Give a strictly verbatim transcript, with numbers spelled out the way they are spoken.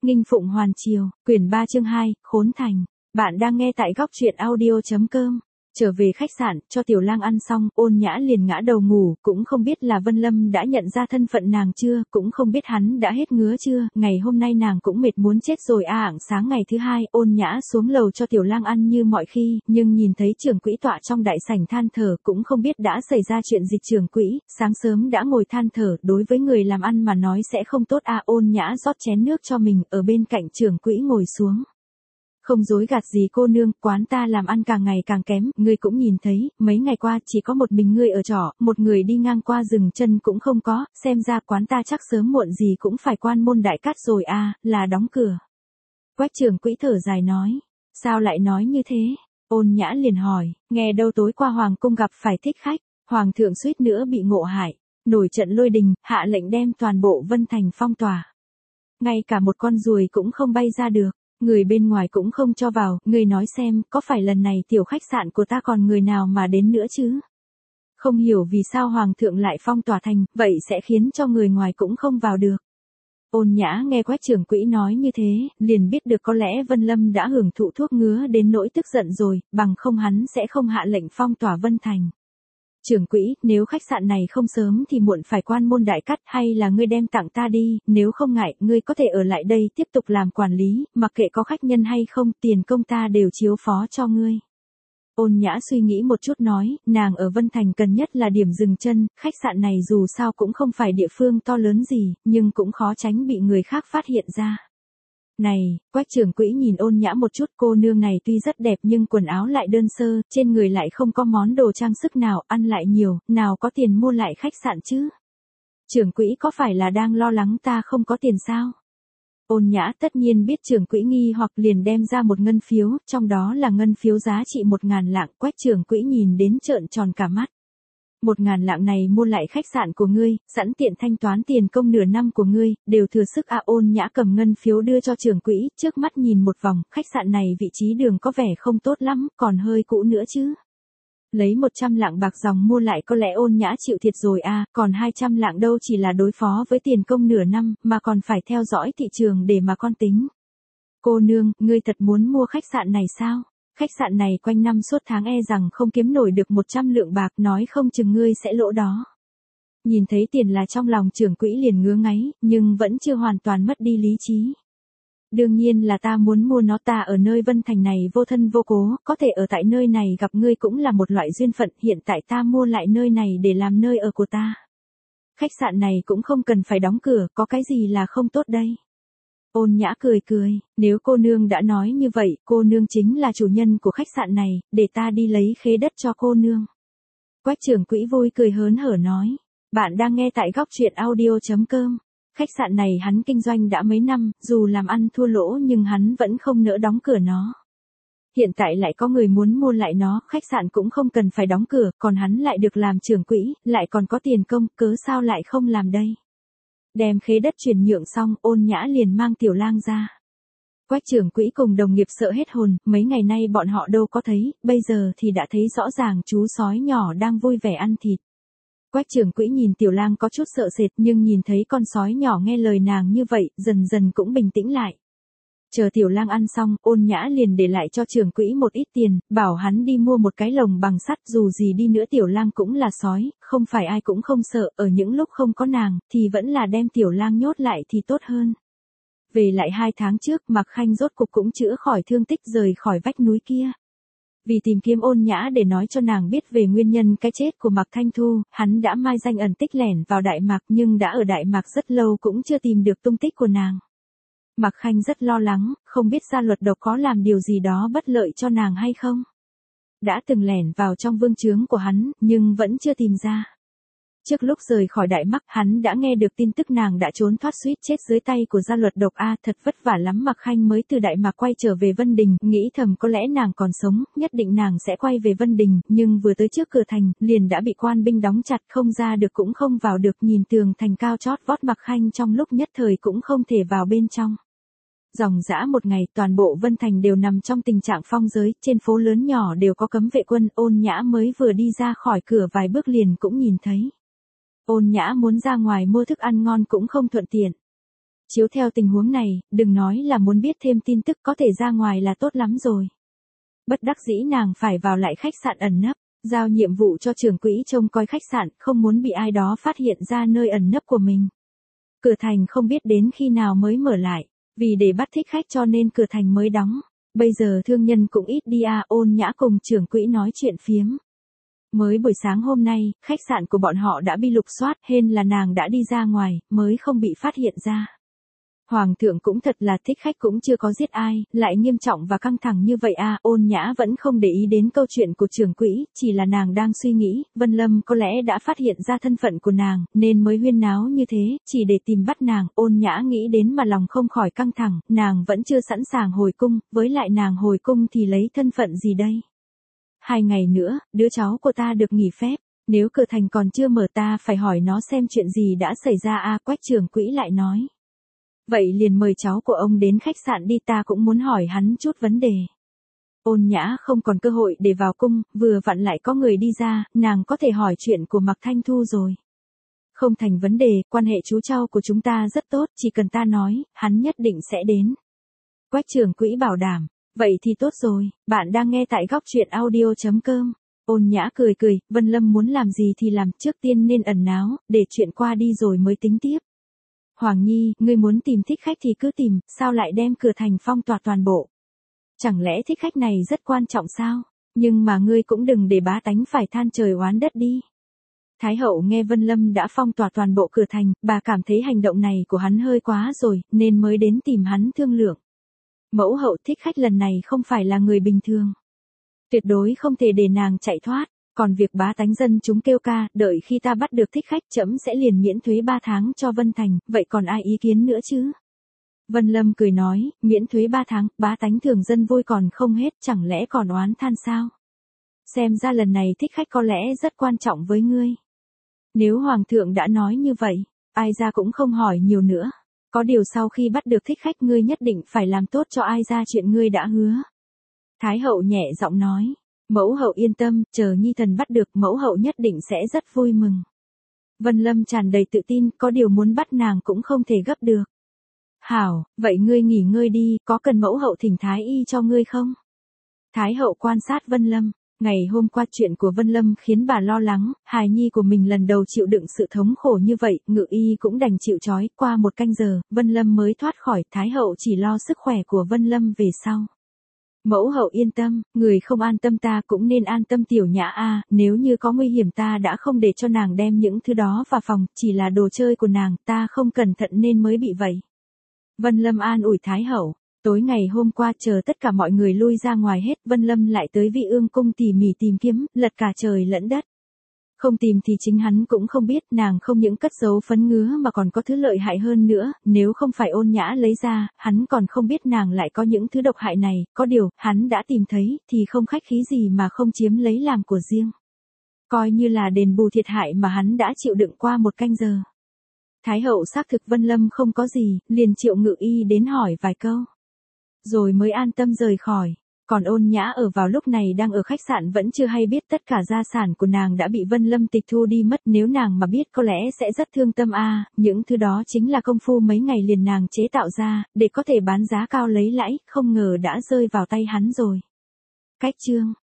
Nghinh Phụng Hoàn Triều, quyển ba chương hai, Khốn Thành. Bạn đang nghe tại góc truyện audio chấm com. Trở về khách sạn, cho Tiểu Lang ăn xong, Ôn Nhã liền ngã đầu ngủ, cũng không biết là Vân Lâm đã nhận ra thân phận nàng chưa, cũng không biết hắn đã hết ngứa chưa, ngày hôm nay nàng cũng mệt muốn chết rồi a. Ảng sáng ngày thứ hai, Ôn Nhã xuống lầu cho Tiểu Lang ăn như mọi khi, nhưng nhìn thấy trưởng quỹ tọa trong đại sảnh than thở, cũng không biết đã xảy ra chuyện gì. Trưởng quỹ, sáng sớm đã ngồi than thở, đối với người làm ăn mà nói sẽ không tốt a. Ôn Nhã rót chén nước cho mình, ở bên cạnh trưởng quỹ ngồi xuống. Không dối gạt gì cô nương, quán ta làm ăn càng ngày càng kém, ngươi cũng nhìn thấy, mấy ngày qua chỉ có một mình ngươi ở trọ, một người đi ngang qua dừng chân cũng không có, xem ra quán ta chắc sớm muộn gì cũng phải quan môn đại cát rồi a, là đóng cửa. Quách trưởng quỹ thở dài nói, sao lại nói như thế? Ôn Nhã liền hỏi, nghe đâu tối qua hoàng cung gặp phải thích khách, hoàng thượng suýt nữa bị ngộ hại, nổi trận lôi đình, hạ lệnh đem toàn bộ Vân Thành phong tỏa. Ngay cả một con ruồi cũng không bay ra được. Người bên ngoài cũng không cho vào, ngươi nói xem, có phải lần này tiểu khách sạn của ta còn người nào mà đến nữa chứ? Không hiểu vì sao hoàng thượng lại phong tỏa thành, vậy sẽ khiến cho người ngoài cũng không vào được. Ôn Nhã nghe Quách trưởng quỹ nói như thế, liền biết được có lẽ Vân Lâm đã hưởng thụ thuốc ngứa đến nỗi tức giận rồi, bằng không hắn sẽ không hạ lệnh phong tỏa Vân Thành. Trưởng quỹ, nếu khách sạn này không sớm thì muộn phải quan môn đại cắt, hay là ngươi đem tặng ta đi, nếu không ngại, ngươi có thể ở lại đây tiếp tục làm quản lý, mặc kệ có khách nhân hay không, tiền công ta đều chiếu phó cho ngươi. Ôn Nhã suy nghĩ một chút nói, nàng ở Vân Thành cần nhất là điểm dừng chân, khách sạn này dù sao cũng không phải địa phương to lớn gì, nhưng cũng khó tránh bị người khác phát hiện ra. Này, Quách trưởng quỹ nhìn Ôn Nhã một chút, cô nương này tuy rất đẹp nhưng quần áo lại đơn sơ, trên người lại không có món đồ trang sức nào, ăn lại nhiều, nào có tiền mua lại khách sạn chứ? Trưởng quỹ có phải là đang lo lắng ta không có tiền sao? Ôn Nhã tất nhiên biết trưởng quỹ nghi hoặc liền đem ra một ngân phiếu, trong đó là ngân phiếu giá trị một ngàn lạng. Quách trưởng quỹ nhìn đến trợn tròn cả mắt. Một ngàn lạng này mua lại khách sạn của ngươi, sẵn tiện thanh toán tiền công nửa năm của ngươi, đều thừa sức a. Ôn Nhã cầm ngân phiếu đưa cho trưởng quỹ, trước mắt nhìn một vòng, khách sạn này vị trí đường có vẻ không tốt lắm, còn hơi cũ nữa chứ. Lấy một trăm lạng bạc dòng mua lại có lẽ Ôn Nhã chịu thiệt rồi a, còn hai trăm lạng đâu chỉ là đối phó với tiền công nửa năm, mà còn phải theo dõi thị trường để mà con tính. Cô nương, ngươi thật muốn mua khách sạn này sao? Khách sạn này quanh năm suốt tháng e rằng không kiếm nổi được một trăm lượng bạc, nói không chừng ngươi sẽ lỗ đó. Nhìn thấy tiền là trong lòng trưởng quỹ liền ngứa ngáy, nhưng vẫn chưa hoàn toàn mất đi lý trí. Đương nhiên là ta muốn mua nó, ta ở nơi Vân Thành này vô thân vô cố, có thể ở tại nơi này gặp ngươi cũng là một loại duyên phận, hiện tại ta mua lại nơi này để làm nơi ở của ta. Khách sạn này cũng không cần phải đóng cửa, có cái gì là không tốt đây? Ôn Nhã cười cười, nếu cô nương đã nói như vậy, cô nương chính là chủ nhân của khách sạn này, để ta đi lấy khế đất cho cô nương. Quách trưởng quỹ vui cười hớn hở nói, bạn đang nghe tại góc truyện audio chấm com. Khách sạn này hắn kinh doanh đã mấy năm, dù làm ăn thua lỗ nhưng hắn vẫn không nỡ đóng cửa nó. Hiện tại lại có người muốn mua lại nó, khách sạn cũng không cần phải đóng cửa, còn hắn lại được làm trưởng quỹ, lại còn có tiền công, cớ sao lại không làm đây? Đem khế đất chuyển nhượng xong, Ôn Nhã liền mang Tiểu Lang ra. Quách trưởng quỹ cùng đồng nghiệp sợ hết hồn, mấy ngày nay bọn họ đâu có thấy, bây giờ thì đã thấy rõ ràng chú sói nhỏ đang vui vẻ ăn thịt. Quách trưởng quỹ nhìn Tiểu Lang có chút sợ sệt, nhưng nhìn thấy con sói nhỏ nghe lời nàng như vậy, dần dần cũng bình tĩnh lại. Chờ Tiểu Lang ăn xong, Ôn Nhã liền để lại cho trưởng quỹ một ít tiền, bảo hắn đi mua một cái lồng bằng sắt, dù gì đi nữa Tiểu Lang cũng là sói, không phải ai cũng không sợ, ở những lúc không có nàng, thì vẫn là đem Tiểu Lang nhốt lại thì tốt hơn. Về lại hai tháng trước, Mạc Khanh rốt cục cũng chữa khỏi thương tích, rời khỏi vách núi kia. Vì tìm kiếm Ôn Nhã để nói cho nàng biết về nguyên nhân cái chết của Mạc Thanh Thu, hắn đã mai danh ẩn tích lẻn vào Đại Mạc, nhưng đã ở Đại Mạc rất lâu cũng chưa tìm được tung tích của nàng. Mạc Khanh rất lo lắng, không biết Gia Luật Độc có làm điều gì đó bất lợi cho nàng hay không. Đã từng lẻn vào trong vương trướng của hắn, nhưng vẫn chưa tìm ra. Trước lúc rời khỏi Đại Mạc, hắn đã nghe được tin tức nàng đã trốn thoát suýt chết dưới tay của Gia Luật Độc a, thật vất vả lắm Mạc Khanh mới từ Đại Mạc quay trở về Vân Đình, nghĩ thầm có lẽ nàng còn sống, nhất định nàng sẽ quay về Vân Đình, nhưng vừa tới trước cửa thành, liền đã bị quan binh đóng chặt, không ra được cũng không vào được, nhìn tường thành cao chót vót, Mạc Khanh trong lúc nhất thời cũng không thể vào bên trong. Dòng dã một ngày, toàn bộ Vân Thành đều nằm trong tình trạng phong giới, trên phố lớn nhỏ đều có cấm vệ quân. Ôn Nhã mới vừa đi ra khỏi cửa vài bước liền cũng nhìn thấy. Ôn Nhã muốn ra ngoài mua thức ăn ngon cũng không thuận tiện. Chiếu theo tình huống này, đừng nói là muốn biết thêm tin tức, có thể ra ngoài là tốt lắm rồi. Bất đắc dĩ nàng phải vào lại khách sạn ẩn nấp, giao nhiệm vụ cho trưởng quỹ trông coi khách sạn, không muốn bị ai đó phát hiện ra nơi ẩn nấp của mình. Cửa thành không biết đến khi nào mới mở lại, vì để bắt thích khách cho nên cửa thành mới đóng. Bây giờ thương nhân cũng ít đi à, Ôn Nhã cùng trưởng quỹ nói chuyện phiếm. Mới buổi sáng hôm nay, khách sạn của bọn họ đã bị lục soát, hên là nàng đã đi ra ngoài, mới không bị phát hiện ra. Hoàng thượng cũng thật là thích khách, cũng chưa có giết ai, lại nghiêm trọng và căng thẳng như vậy à, Ôn Nhã vẫn không để ý đến câu chuyện của trưởng quỹ, chỉ là nàng đang suy nghĩ, Vân Lâm có lẽ đã phát hiện ra thân phận của nàng, nên mới huyên náo như thế, chỉ để tìm bắt nàng. Ôn Nhã nghĩ đến mà lòng không khỏi căng thẳng, nàng vẫn chưa sẵn sàng hồi cung, với lại nàng hồi cung thì lấy thân phận gì đây? Hai ngày nữa, đứa cháu của ta được nghỉ phép, nếu cửa thành còn chưa mở ta phải hỏi nó xem chuyện gì đã xảy ra à, Quách trưởng quỹ lại nói. Vậy liền mời cháu của ông đến khách sạn đi, ta cũng muốn hỏi hắn chút vấn đề. Ôn Nhã không còn cơ hội để vào cung, vừa vặn lại có người đi ra, nàng có thể hỏi chuyện của Mạc Thanh Thu rồi. Không thành vấn đề, quan hệ chú cháu của chúng ta rất tốt, chỉ cần ta nói, hắn nhất định sẽ đến. Quách trưởng quỹ bảo đảm, vậy thì tốt rồi, bạn đang nghe tại góc truyện audio chấm com. Ôn Nhã cười cười, Vân Lâm muốn làm gì thì làm, trước tiên nên ẩn náu, để chuyện qua đi rồi mới tính tiếp. Hoàng Nhi, ngươi muốn tìm thích khách thì cứ tìm, sao lại đem cửa thành phong tỏa toàn bộ? Chẳng lẽ thích khách này rất quan trọng sao? Nhưng mà ngươi cũng đừng để bá tánh phải than trời oán đất đi. Thái hậu nghe Vân Lâm đã phong tỏa toàn bộ cửa thành, bà cảm thấy hành động này của hắn hơi quá rồi, nên mới đến tìm hắn thương lượng. Mẫu hậu, thích khách lần này không phải là người bình thường. Tuyệt đối không thể để nàng chạy thoát. Còn việc bá tánh dân chúng kêu ca, đợi khi ta bắt được thích khách trẫm sẽ liền miễn thuế ba tháng cho Vân Thành, vậy còn ai ý kiến nữa chứ? Vân Lâm cười nói, miễn thuế ba tháng, bá tánh thường dân vui còn không hết, chẳng lẽ còn oán than sao? Xem ra lần này thích khách có lẽ rất quan trọng với ngươi. Nếu Hoàng thượng đã nói như vậy, ai ra cũng không hỏi nhiều nữa. Có điều sau khi bắt được thích khách ngươi nhất định phải làm tốt cho ai ra chuyện ngươi đã hứa. Thái hậu nhẹ giọng nói. Mẫu hậu yên tâm, chờ nhi thần bắt được, mẫu hậu nhất định sẽ rất vui mừng. Vân Lâm tràn đầy tự tin, có điều muốn bắt nàng cũng không thể gấp được. Hảo, vậy ngươi nghỉ ngơi đi, có cần mẫu hậu thỉnh thái y cho ngươi không? Thái hậu quan sát Vân Lâm, ngày hôm qua chuyện của Vân Lâm khiến bà lo lắng, hài nhi của mình lần đầu chịu đựng sự thống khổ như vậy, ngự y cũng đành chịu trói, qua một canh giờ, Vân Lâm mới thoát khỏi, Thái hậu chỉ lo sức khỏe của Vân Lâm về sau. Mẫu hậu yên tâm, người không an tâm ta cũng nên an tâm tiểu Nhã a, nếu như có nguy hiểm ta đã không để cho nàng đem những thứ đó vào phòng, chỉ là đồ chơi của nàng, ta không cẩn thận nên mới bị vậy. Vân Lâm an ủi Thái hậu, tối ngày hôm qua chờ tất cả mọi người lui ra ngoài hết, Vân Lâm lại tới Vị Ương cung tỉ mỉ tìm kiếm, lật cả trời lẫn đất. Không tìm thì chính hắn cũng không biết, nàng không những cất giấu phấn ngứa mà còn có thứ lợi hại hơn nữa, nếu không phải Ôn Nhã lấy ra, hắn còn không biết nàng lại có những thứ độc hại này, có điều, hắn đã tìm thấy, thì không khách khí gì mà không chiếm lấy làm của riêng. Coi như là đền bù thiệt hại mà hắn đã chịu đựng qua một canh giờ. Thái hậu xác thực Vân Lâm không có gì, liền triệu ngự y đến hỏi vài câu. Rồi mới an tâm rời khỏi. Còn Ôn Nhã ở vào lúc này đang ở khách sạn vẫn chưa hay biết tất cả gia sản của nàng đã bị Vân Lâm tịch thu đi mất, nếu nàng mà biết có lẽ sẽ rất thương tâm a, à, những thứ đó chính là công phu mấy ngày liền nàng chế tạo ra, để có thể bán giá cao lấy lãi, không ngờ đã rơi vào tay hắn rồi. Cách chương